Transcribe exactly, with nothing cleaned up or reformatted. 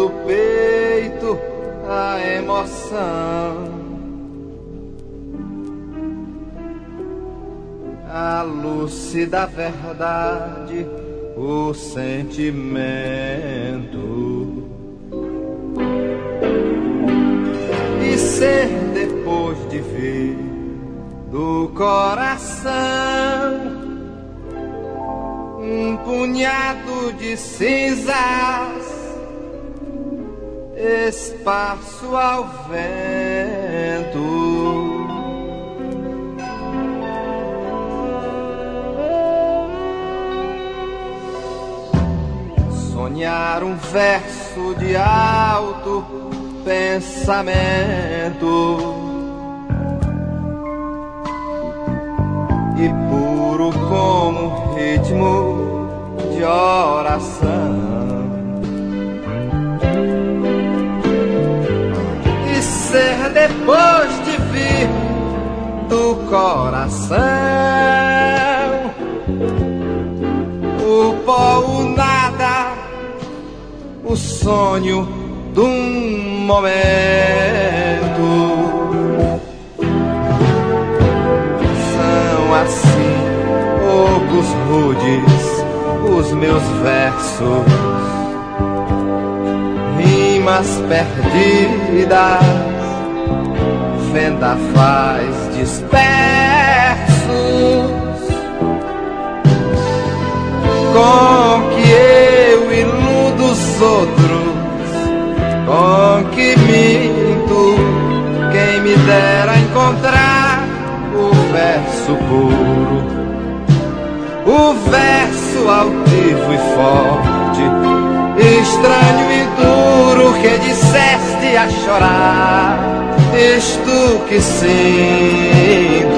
do peito a emoção, a lúcida verdade, o sentimento. E ser depois de vir do coração um punhado de cinzas, espaço ao vento. Sonhar um verso de alto pensamento e puro como ritmo de oração, e ser depois de vir do coração o pó, o nada, o sonho de um momento. São assim poucos rudes os meus versos, rimas perdidas, vendavais dispersos, com que eu iludo os outros, com que minto. Quem me dera encontrar o verso puro, o verso altivo e forte, estranho e duro, que disseste a chorar isto que sinto.